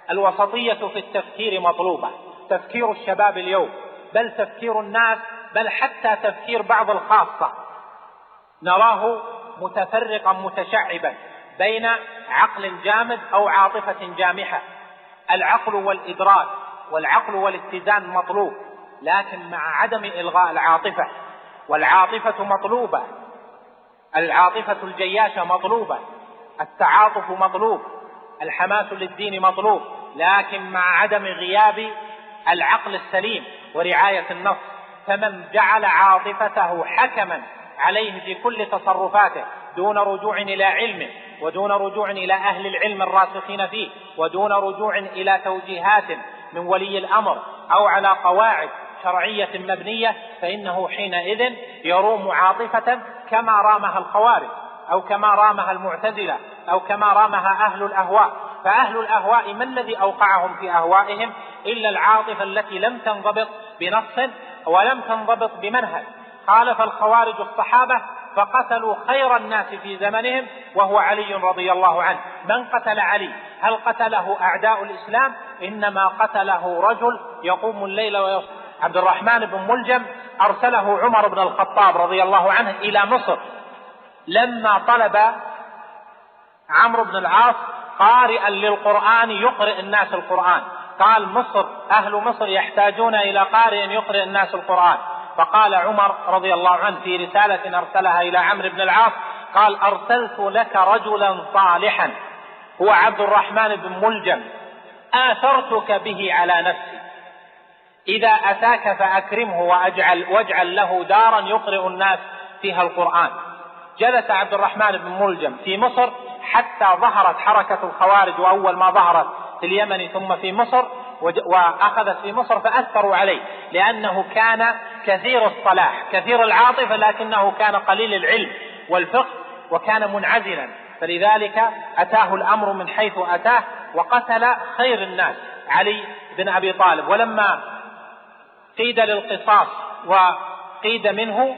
الوسطية في التفكير مطلوبة، تفكير الشباب اليوم، بل تفكير الناس، بل حتى تفكير بعض الخاصة نراه متفرقا متشعبا بين عقل جامد أو عاطفة جامحة. العقل والإدراك والعقل والاتزان مطلوب، لكن مع عدم إلغاء العاطفة، والعاطفة مطلوبة، العاطفة الجياشة مطلوبة، التعاطف مطلوب، الحماس للدين مطلوب، لكن مع عدم غياب العقل السليم ورعاية النص. فمن جعل عاطفته حكما عليه في كل تصرفاته دون رجوع إلى علمه، ودون رجوع إلى أهل العلم الراسخين فيه، ودون رجوع إلى توجيهات من ولي الأمر أو على قواعد شرعية مبنية، فإنه حينئذ يروم عاطفة كما رامها الخوارج، أو كما رامها المعتزلة، أو كما رامها أهل الأهواء. فأهل الأهواء ما الذي أوقعهم في أهوائهم إلا العاطفة التي لم تنضبط بنص ولم تنضبط بمنهج. خالف الخوارج الصحابة فقتلوا خير الناس في زمنهم وهو علي رضي الله عنه. من قتل علي؟ هل قتله أعداء الإسلام؟ إنما قتله رجل يقوم الليل ويصبح. عبد الرحمن بن ملجم أرسله عمر بن الخطاب رضي الله عنه إلى مصر لما طلب عمرو بن العاص قارئا للقرآن يقرئ الناس القرآن. قال مصر، أهل مصر يحتاجون إلى قارئ يقرئ الناس القرآن. فقال عمر رضي الله عنه في رسالة أرسلها إلى عمرو بن العاص، قال أرسلت لك رجلا صالحا هو عبد الرحمن بن ملجم آثرتك به على نفسي، إذا أتاك فأكرمه واجعل له دارا يقرئ الناس فيها القرآن. جلس عبد الرحمن بن ملجم في مصر حتى ظهرت حركة الخوارج، وأول ما ظهرت في اليمن ثم في مصر، وأخذت في مصر، فأثروا عليه لأنه كان كثير الصلاح كثير العاطفة، لكنه كان قليل العلم والفقه وكان منعزلا، فلذلك أتاه الأمر من حيث أتاه وقتل خير الناس علي بن أبي طالب. ولما قيد للقصاص وقيد منه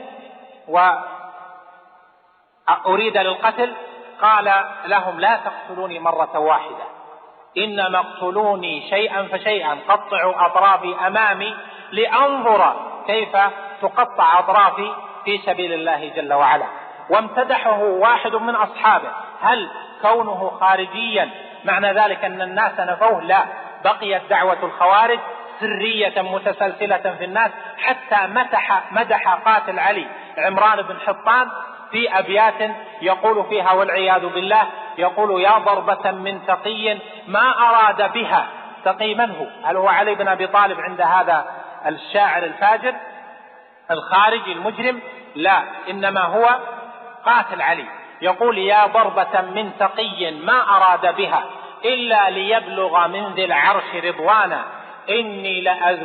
وأريد للقتل قال لهم لا تقتلوني مرة واحدة، إنما اقتلوني شيئا فشيئا، قطعوا أطرافي أمامي لأنظر كيف تقطع أطرافي في سبيل الله جل وعلا. وامتدحه واحد من أصحابه. هل كونه خارجيا معنى ذلك أن الناس نفوه؟ لا، بقيت دعوة الخوارج سرية متسلسلة في الناس، حتى مدح قاتل علي عمران بن حطان في أبيات يقول فيها والعياذ بالله، يقول يا ضربة من تقي ما أراد بها. تقي من هو؟ هل هو علي بن أبي طالب عند هذا الشاعر الفاجر الخارجي المجرم؟ لا، إنما هو قاتل علي. يقول يا ضربة من تقي ما أراد بها إلا ليبلغ من ذي العرش رضوانا، إني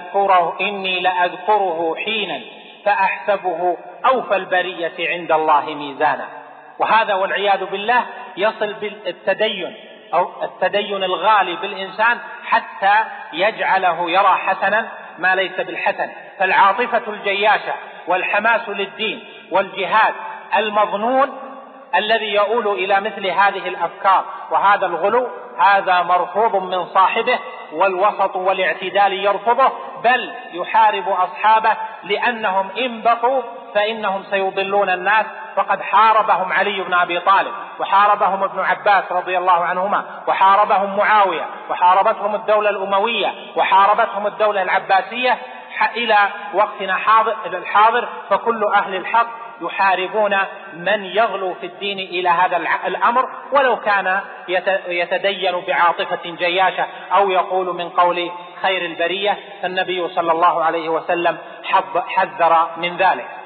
لأذكره حينا فأحسبه أوفى البرية عند الله ميزانا. وهذا والعياذ بالله يصل بالتدين أو التدين الغالي بالإنسان حتى يجعله يرى حسنا ما ليس بالحسن. فالعاطفة الجياشة والحماس للدين والجهاد المظنون الذي يؤول إلى مثل هذه الأفكار وهذا الغلو، هذا مرفوض من صاحبه، والوسط والاعتدال يرفضه، بل يحارب أصحابه، لأنهم إن بقوا فإنهم سيضلون الناس. فقد حاربهم علي بن أبي طالب، وحاربهم ابن عباس رضي الله عنهما، وحاربهم معاوية، وحاربتهم الدولة الأموية، وحاربتهم الدولة العباسية إلى وقتنا الحاضر. فكل أهل الحق يحاربون من يغلو في الدين إلى هذا الأمر، ولو كان يتدين بعاطفة جياشة أو يقول من قول خير البرية، فالنبي صلى الله عليه وسلم حذر من ذلك.